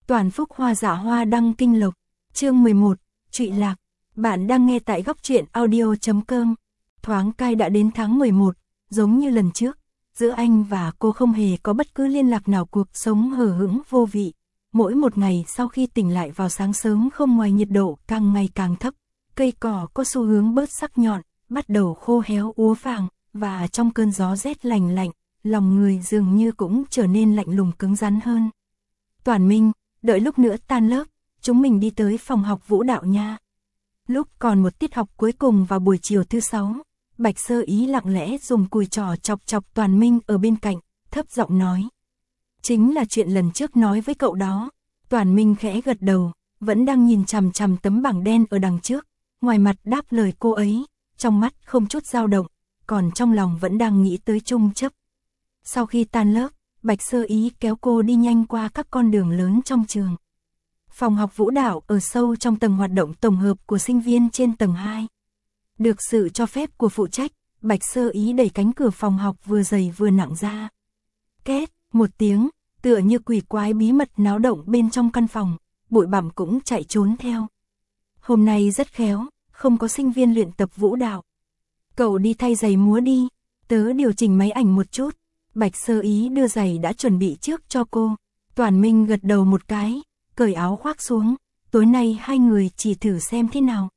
Toàn Phúc Hoa Dạ Hoa Đăng Kinh Lộc. Chương 11, Trụy Lạc. Bạn đang nghe tại góc truyện audio.com. Thoáng cai đã đến tháng 11, giống như lần trước, giữa anh và cô không hề có bất cứ liên lạc nào, cuộc sống hờ hững vô vị. Mỗi một ngày sau khi tỉnh lại vào sáng sớm không ngoài nhiệt độ càng ngày càng thấp, cây cỏ có xu hướng bớt sắc nhọn, bắt đầu khô héo úa vàng, và trong cơn gió rét lạnh lạnh, lòng người dường như cũng trở nên lạnh lùng cứng rắn hơn. Toản Minh, đợi lúc nữa tan lớp, chúng mình đi tới phòng học vũ đạo nha. Lúc còn một tiết học cuối cùng vào buổi chiều thứ 6, Bạch Sơ Ý lặng lẽ dùng cùi trỏ chọc chọc Toản Minh ở bên cạnh, thấp giọng nói. Chính là chuyện lần trước nói với cậu đó. Toản Minh khẽ gật đầu, vẫn đang nhìn chằm chằm tấm bảng đen ở đằng trước, ngoài mặt đáp lời cô ấy, trong mắt không chút dao động, còn trong lòng vẫn đang nghĩ tới Trung Chấp. Sau khi tan lớp, Bạch Sơ Ý kéo cô đi nhanh qua các con đường lớn trong trường. Phòng học vũ đạo ở sâu trong tầng hoạt động tổng hợp của sinh viên trên tầng 2. Được sự cho phép của phụ trách, Bạch Sơ Ý đẩy cánh cửa phòng học vừa dày vừa nặng ra. Két, một tiếng, tựa như quỷ quái bí mật náo động bên trong căn phòng, bụi bặm cũng chạy trốn theo. Hôm nay rất khéo, không có sinh viên luyện tập vũ đạo. Cậu đi thay giày múa đi, tớ điều chỉnh máy ảnh một chút. Bạch Sơ Ý đưa giày đã chuẩn bị trước cho cô. Toản Minh gật đầu một cái, cởi áo khoác xuống, tối nay hai người chỉ thử xem thế nào.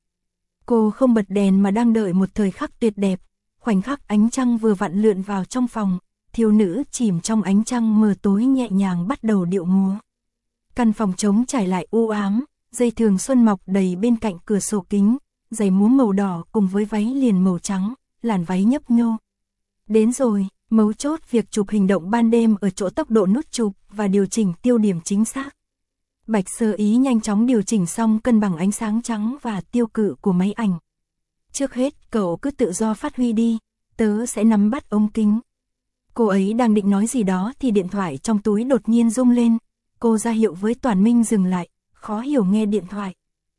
Cô không bật đèn mà đang đợi một thời khắc tuyệt đẹp, khoảnh khắc ánh trăng vừa vặn lượn vào trong phòng, thiếu nữ chìm trong ánh trăng mờ tối nhẹ nhàng bắt đầu điệu múa. Căn phòng trống trải lại u ám, dây thường xuân mọc đầy bên cạnh cửa sổ kính, giày múa màu đỏ cùng với váy liền màu trắng, làn váy nhấp nhô. Đến rồi, mấu chốt việc chụp hình động ban đêm ở chỗ tốc độ nút chụp và điều chỉnh tiêu điểm chính xác. Bạch Sơ Ý nhanh chóng điều chỉnh xong cân bằng ánh sáng trắng và tiêu cự của máy ảnh. Trước hết cậu cứ tự do phát huy đi, tớ sẽ nắm bắt ống kính. Cô ấy đang định nói gì đó thì điện thoại trong túi đột nhiên rung lên. Cô ra hiệu với Toản Minh dừng lại, khó hiểu nghe điện thoại.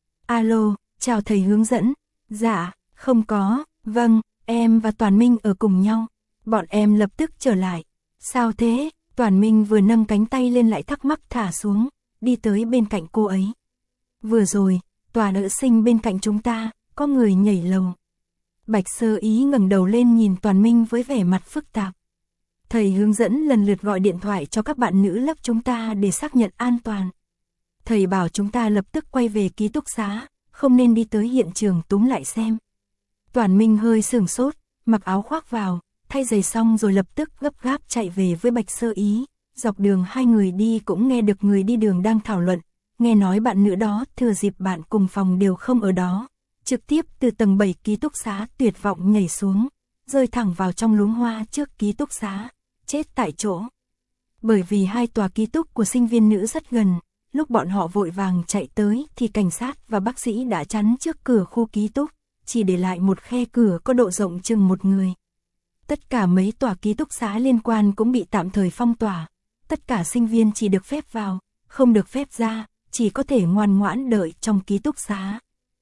Alo, chào thầy hướng dẫn. Dạ, không có, vâng, em và Toản Minh ở cùng nhau. Bọn em lập tức trở lại. Sao thế? Toản Minh vừa nâng cánh tay lên lại thắc mắc thả xuống, đi tới bên cạnh cô ấy. Vừa rồi, tòa nữ sinh bên cạnh chúng ta, có người nhảy lầu. Bạch Sơ Ý ngẩng đầu lên nhìn Toản Minh với vẻ mặt phức tạp. Thầy hướng dẫn lần lượt gọi điện thoại cho các bạn nữ lớp chúng ta để xác nhận an toàn. Thầy bảo chúng ta lập tức quay về ký túc xá, không nên đi tới hiện trường túm lại xem. Toản Minh hơi sửng sốt, mặc áo khoác vào, thay giày xong rồi lập tức gấp gáp chạy về với Bạch Sơ Ý. Dọc đường hai người đi cũng nghe được người đi đường đang thảo luận, nghe nói bạn nữ đó thừa dịp bạn cùng phòng đều không ở đó, trực tiếp từ tầng 7 ký túc xá tuyệt vọng nhảy xuống, rơi thẳng vào trong luống hoa trước ký túc xá, chết tại chỗ. Bởi vì hai tòa ký túc của sinh viên nữ rất gần, lúc bọn họ vội vàng chạy tới thì cảnh sát và bác sĩ đã chắn trước cửa khu ký túc, chỉ để lại một khe cửa có độ rộng chừng một người. Tất cả mấy tòa ký túc xá liên quan cũng bị tạm thời phong tỏa. Tất cả sinh viên chỉ được phép vào, không được phép ra, chỉ có thể ngoan ngoãn đợi trong ký túc xá.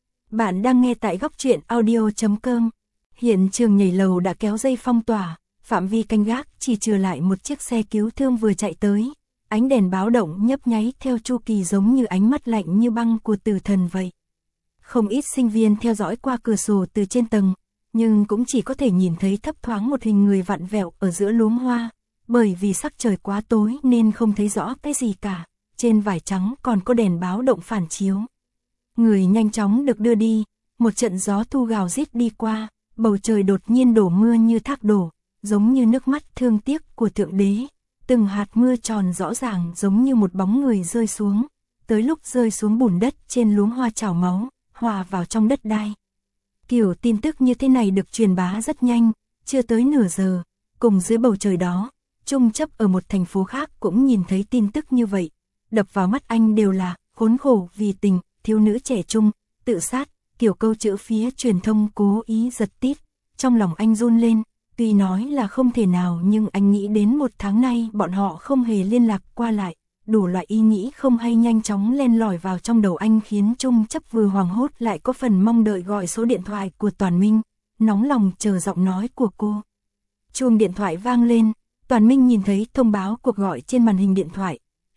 Bạn đang nghe tại góc truyện audio.com. Hiện trường nhảy lầu đã kéo dây phong tỏa, phạm vi canh gác chỉ trừ lại một chiếc xe cứu thương vừa chạy tới. Ánh đèn báo động nhấp nháy theo chu kỳ giống như ánh mắt lạnh như băng của tử thần vậy. Không ít sinh viên theo dõi qua cửa sổ từ trên tầng, nhưng cũng chỉ có thể nhìn thấy thấp thoáng một hình người vặn vẹo ở giữa luống hoa. Bởi vì sắc trời quá tối nên không thấy rõ cái gì cả, trên vải trắng còn có đèn báo động phản chiếu. Người nhanh chóng được đưa đi, một trận gió thu gào rít đi qua, bầu trời đột nhiên đổ mưa như thác đổ, giống như nước mắt thương tiếc của Thượng Đế. Từng hạt mưa tròn rõ ràng giống như một bóng người rơi xuống, tới lúc rơi xuống bùn đất trên luống hoa trào máu, hòa vào trong đất đai. Kiểu tin tức như thế này được truyền bá rất nhanh, chưa tới nửa giờ, cùng dưới bầu trời đó. Trung Chấp ở một thành phố khác cũng nhìn thấy tin tức như vậy, đập vào mắt anh đều là khốn khổ vì tình, thiếu nữ trẻ trung, tự sát, kiểu câu chữ phía truyền thông cố ý giật tít. Trong lòng anh run lên, tuy nói là không thể nào nhưng anh nghĩ đến một tháng nay bọn họ không hề liên lạc qua lại, đủ loại ý nghĩ không hay nhanh chóng len lỏi vào trong đầu anh khiến Trung Chấp vừa hoảng hốt lại có phần mong đợi gọi số điện thoại của Toản Minh, nóng lòng chờ giọng nói của cô. Chuông điện thoại vang lên. Toản Minh nhìn thấy thông báo cuộc gọi trên màn hình điện thoại,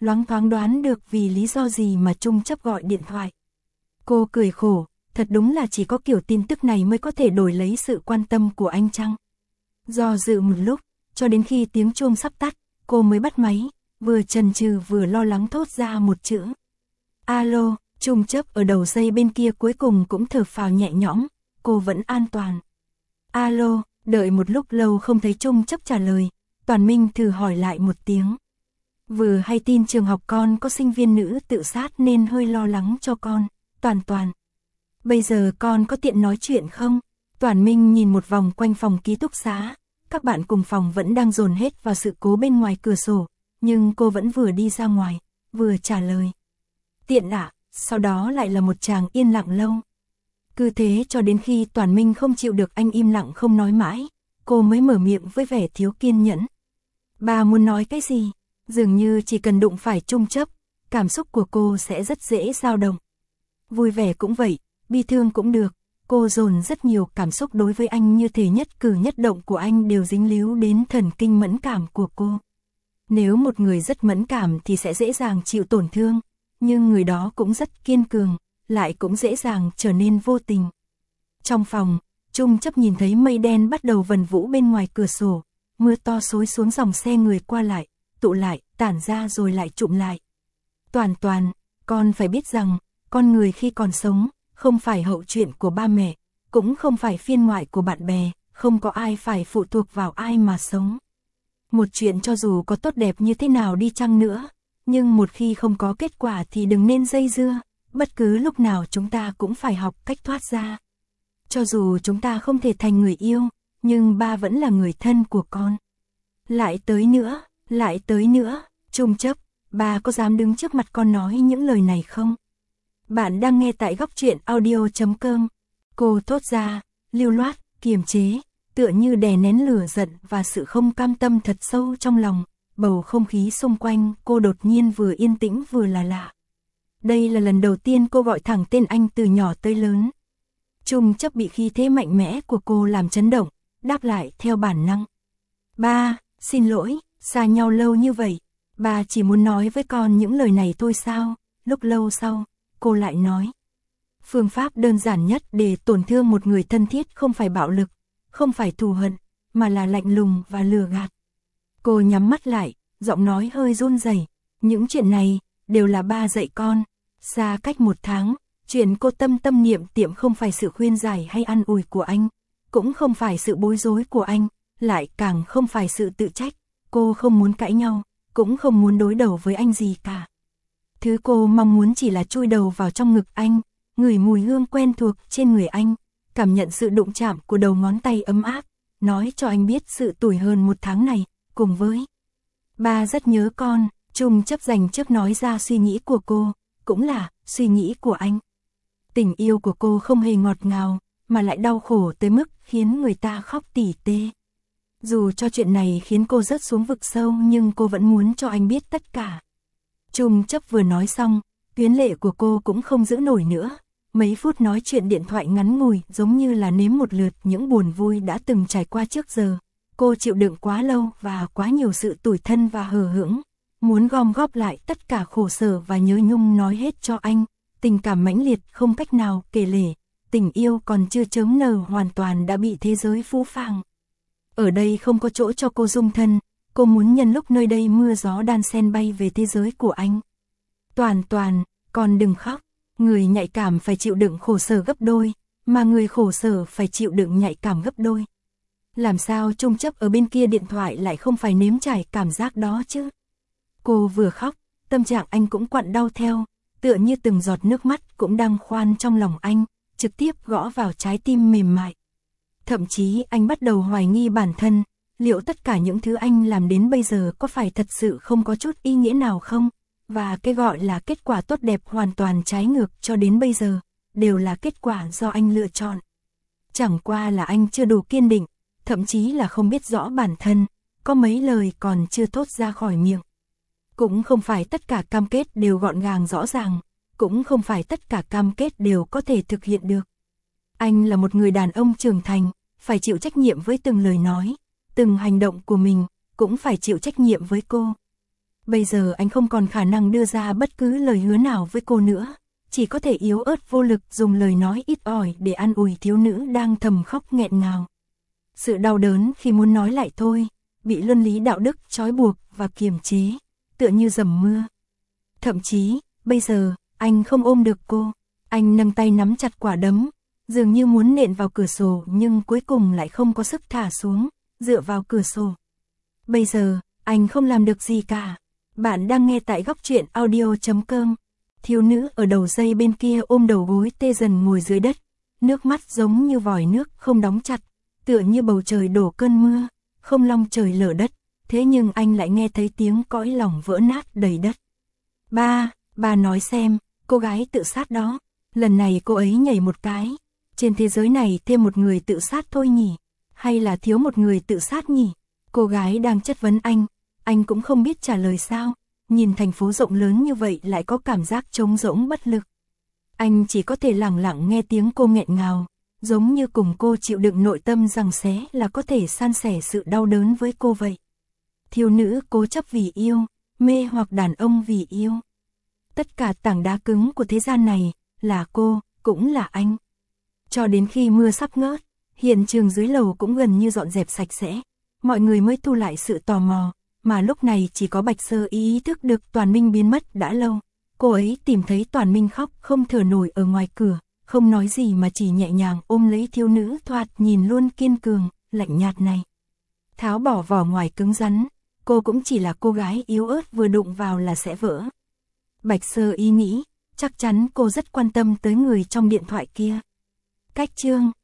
loáng thoáng đoán được vì lý do gì mà Trung Chấp gọi điện thoại. Cô cười khổ, thật đúng là chỉ có kiểu tin tức này mới có thể đổi lấy sự quan tâm của anh chăng? Do dự một lúc, cho đến khi tiếng chuông sắp tắt, cô mới bắt máy, vừa chần chừ vừa lo lắng thốt ra một chữ. Alo, Trung Chấp ở đầu dây bên kia cuối cùng cũng thở phào nhẹ nhõm, cô vẫn an toàn. Alo, đợi một lúc lâu không thấy Trung Chấp trả lời, Toàn Minh thử hỏi lại một tiếng. Vừa hay tin trường học con có sinh viên nữ tự sát nên hơi lo lắng cho con, Toàn. Bây giờ con có tiện nói chuyện không? Toàn Minh nhìn một vòng quanh phòng ký túc xá, các bạn cùng phòng vẫn đang dồn hết vào sự cố bên ngoài cửa sổ, nhưng cô vẫn vừa đi ra ngoài, vừa trả lời. Tiện ạ, sau đó lại là một tràng yên lặng lâu. Cứ thế cho đến khi Toàn Minh không chịu được anh im lặng không nói mãi, cô mới mở miệng với vẻ thiếu kiên nhẫn. Bà muốn nói cái gì? Dường như chỉ cần đụng phải Trung Chấp, cảm xúc của cô sẽ rất dễ dao động. Vui vẻ cũng vậy, bi thương cũng được, cô dồn rất nhiều cảm xúc đối với anh như thể nhất cử nhất động của anh đều dính líu đến thần kinh mẫn cảm của cô. Nếu một người rất mẫn cảm thì sẽ dễ dàng chịu tổn thương, nhưng người đó cũng rất kiên cường, lại cũng dễ dàng trở nên vô tình. Trong phòng, Trung Chấp nhìn thấy mây đen bắt đầu vần vũ bên ngoài cửa sổ, mưa to xối xuống dòng xe người qua lại, tụ lại, tản ra rồi lại trụm lại. Toàn, con phải biết rằng, con người khi còn sống, không phải hậu chuyện của ba mẹ, cũng không phải phiên ngoại của bạn bè, không có ai phải phụ thuộc vào ai mà sống. Một chuyện cho dù có tốt đẹp như thế nào đi chăng nữa, nhưng một khi không có kết quả thì đừng nên dây dưa, bất cứ lúc nào chúng ta cũng phải học cách thoát ra. Cho dù chúng ta không thể thành người yêu, nhưng ba vẫn là người thân của con. Lại tới nữa, Trung Chấp, ba có dám đứng trước mặt con nói những lời này không? Bạn đang nghe tại Góc Truyện Audio.com. Cô thốt ra, lưu loát, kiềm chế, tựa như đè nén lửa giận và sự không cam tâm thật sâu trong lòng. Bầu không khí xung quanh cô đột nhiên vừa yên tĩnh vừa là lạ. Đây là lần đầu tiên cô gọi thẳng tên anh từ nhỏ tới lớn. Trung Chấp bị khí thế mạnh mẽ của cô làm chấn động, đáp lại theo bản năng. Ba, xin lỗi, xa nhau lâu như vậy, ba chỉ muốn nói với con những lời này thôi sao? Lúc lâu sau, cô lại nói. Phương pháp đơn giản nhất để tổn thương một người thân thiết không phải bạo lực, không phải thù hận, mà là lạnh lùng và lừa gạt. Cô nhắm mắt lại, giọng nói hơi run rẩy. Những chuyện này đều là ba dạy con. Xa cách 1 tháng, chuyện cô tâm niệm tiệm không phải sự khuyên giải hay an ủi của anh, cũng không phải sự bối rối của anh, lại càng không phải sự tự trách. Cô không muốn cãi nhau, cũng không muốn đối đầu với anh gì cả. Thứ cô mong muốn chỉ là chui đầu vào trong ngực anh, ngửi mùi hương quen thuộc trên người anh, cảm nhận sự đụng chạm của đầu ngón tay ấm áp, nói cho anh biết sự tủi hờn 1 tháng này, cùng với ba rất nhớ con. Trung Chấp dành trước nói ra suy nghĩ của cô, cũng là suy nghĩ của anh. Tình yêu của cô không hề ngọt ngào, mà lại đau khổ tới mức khiến người ta khóc tỉ tê. Dù cho chuyện này khiến cô rớt xuống vực sâu nhưng cô vẫn muốn cho anh biết tất cả. Trung Chấp vừa nói xong, tuyến lệ của cô cũng không giữ nổi nữa. Mấy phút nói chuyện điện thoại ngắn ngủi giống như là nếm một lượt những buồn vui đã từng trải qua trước giờ. Cô chịu đựng quá lâu và quá nhiều sự tủi thân và hờ hững, muốn gom góp lại tất cả khổ sở và nhớ nhung nói hết cho anh. Tình cảm mãnh liệt không cách nào kể lể, tình yêu còn chưa chớm nở hoàn toàn đã bị thế giới phũ phàng. Ở đây không có chỗ cho cô dung thân, cô muốn nhân lúc nơi đây mưa gió đan xen bay về thế giới của anh. Toàn, con đừng khóc, người nhạy cảm phải chịu đựng khổ sở gấp đôi, mà người khổ sở phải chịu đựng nhạy cảm gấp đôi. Làm sao Trung Chấp ở bên kia điện thoại lại không phải nếm trải cảm giác đó chứ? Cô vừa khóc, tâm trạng anh cũng quặn đau theo, tựa như từng giọt nước mắt cũng đang khoan trong lòng anh, trực tiếp gõ vào trái tim mềm mại. Thậm chí anh bắt đầu hoài nghi bản thân, liệu tất cả những thứ anh làm đến bây giờ có phải thật sự không có chút ý nghĩa nào không? Và cái gọi là kết quả tốt đẹp hoàn toàn trái ngược cho đến bây giờ, đều là kết quả do anh lựa chọn. Chẳng qua là anh chưa đủ kiên định, thậm chí là không biết rõ bản thân, có mấy lời còn chưa thốt ra khỏi miệng. Cũng không phải tất cả cam kết đều gọn gàng rõ ràng, cũng không phải tất cả cam kết đều có thể thực hiện được. Anh là một người đàn ông trưởng thành, phải chịu trách nhiệm với từng lời nói, từng hành động của mình, cũng phải chịu trách nhiệm với cô. Bây giờ anh không còn khả năng đưa ra bất cứ lời hứa nào với cô nữa, chỉ có thể yếu ớt vô lực dùng lời nói ít ỏi để an ủi thiếu nữ đang thầm khóc nghẹn ngào. Sự đau đớn khi muốn nói lại thôi, bị luân lý đạo đức trói buộc và kiềm chế, tựa như dầm mưa. Thậm chí, bây giờ, anh không ôm được cô, anh nâng tay nắm chặt quả đấm, dường như muốn nện vào cửa sổ nhưng cuối cùng lại không có sức thả xuống, dựa vào cửa sổ. Bây giờ, anh không làm được gì cả. Bạn đang nghe tại góc truyện audio.com. Thiếu nữ ở đầu dây bên kia ôm đầu gối tê dần ngồi dưới đất, nước mắt giống như vòi nước không đóng chặt, tựa như bầu trời đổ cơn mưa, không long trời lở đất, thế nhưng anh lại nghe thấy tiếng cõi lòng vỡ nát đầy đất. Ba nói xem, cô gái tự sát đó, lần này cô ấy nhảy một cái, trên thế giới này thêm một người tự sát thôi nhỉ, hay là thiếu một người tự sát nhỉ? Cô gái đang chất vấn anh cũng không biết trả lời sao, nhìn thành phố rộng lớn như vậy lại có cảm giác trống rỗng bất lực. Anh chỉ có thể lặng lặng nghe tiếng cô nghẹn ngào, giống như cùng cô chịu đựng nội tâm giằng xé là có thể san sẻ sự đau đớn với cô vậy. Thiếu nữ cố chấp vì yêu, mê hoặc đàn ông vì yêu. Tất cả tảng đá cứng của thế gian này, là cô, cũng là anh. Cho đến khi mưa sắp ngớt, hiện trường dưới lầu cũng gần như dọn dẹp sạch sẽ, mọi người mới thu lại sự tò mò, mà lúc này chỉ có Bạch Sơ ý thức được Toàn Minh biến mất đã lâu. Cô ấy tìm thấy Toàn Minh khóc không thở nổi ở ngoài cửa, không nói gì mà chỉ nhẹ nhàng ôm lấy thiếu nữ thoạt nhìn luôn kiên cường, lạnh nhạt này. Tháo bỏ vỏ ngoài cứng rắn, cô cũng chỉ là cô gái yếu ớt vừa đụng vào là sẽ vỡ. Bạch Sơ ý nghĩ, chắc chắn cô rất quan tâm tới người trong điện thoại kia. Cách chương